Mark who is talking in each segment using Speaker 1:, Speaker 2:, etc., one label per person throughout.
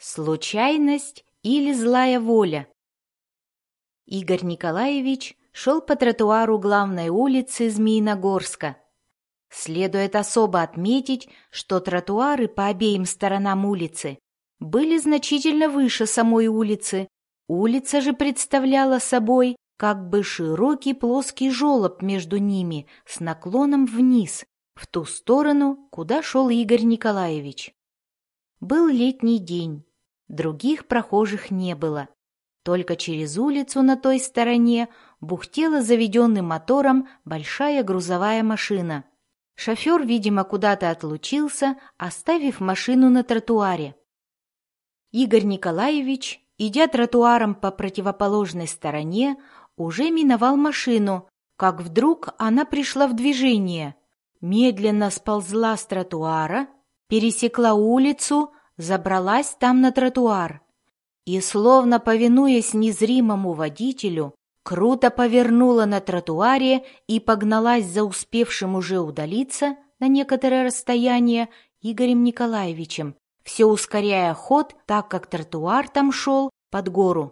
Speaker 1: Случайность или злая воля? Игорь Николаевич шел по тротуару главной улицы Змеиногорска. Следует особо отметить, что тротуары по обеим сторонам улицы были значительно выше самой улицы. Улица же представляла собой как бы широкий плоский желоб между ними с наклоном вниз, в ту сторону, куда шел Игорь Николаевич. Был летний день, других прохожих не было. Только через улицу на той стороне бухтела заведенным мотором большая грузовая машина. Шофер, видимо, куда-то отлучился, оставив машину на тротуаре. Игорь Николаевич, идя тротуаром по противоположной стороне, уже миновал машину, как вдруг она пришла в движение, медленно сползла с тротуара, пересекла улицу, забралась там на тротуар и, словно повинуясь незримому водителю, круто повернула на тротуаре и погналась за успевшим уже удалиться на некоторое расстояние Игорем Николаевичем, все ускоряя ход, так как тротуар там шел под гору.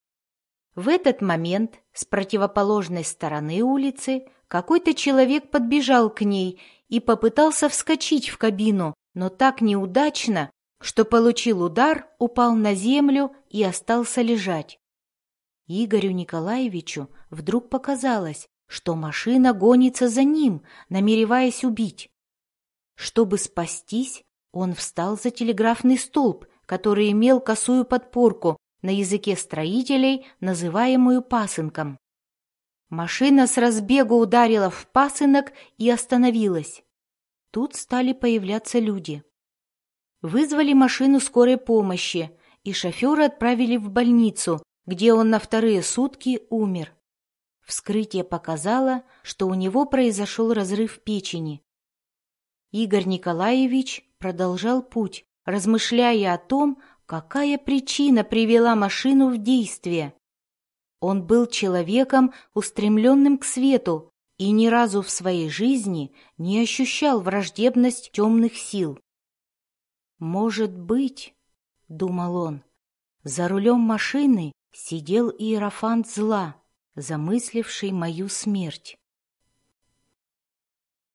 Speaker 1: В этот момент с противоположной стороны улицы какой-то человек подбежал к ней и попытался вскочить в кабину, но так неудачно, что получил удар, упал на землю и остался лежать. Игорю Николаевичу вдруг показалось, что машина гонится за ним, намереваясь убить. Чтобы спастись, он встал за телеграфный столб, который имел косую подпорку, на языке строителей, называемую пасынком. Машина с разбегу ударила в пасынок и остановилась. Тут стали появляться люди. Вызвали машину скорой помощи, и шофера отправили в больницу, где он на вторые сутки умер. Вскрытие показало, что у него произошел разрыв печени. Игорь Николаевич продолжал путь, размышляя о том, какая причина привела машину в действие. Он был человеком, устремленным к свету, и ни разу в своей жизни не ощущал враждебность темных сил. «Может быть, — думал он, — за рулем машины сидел иерофант зла, замысливший мою смерть».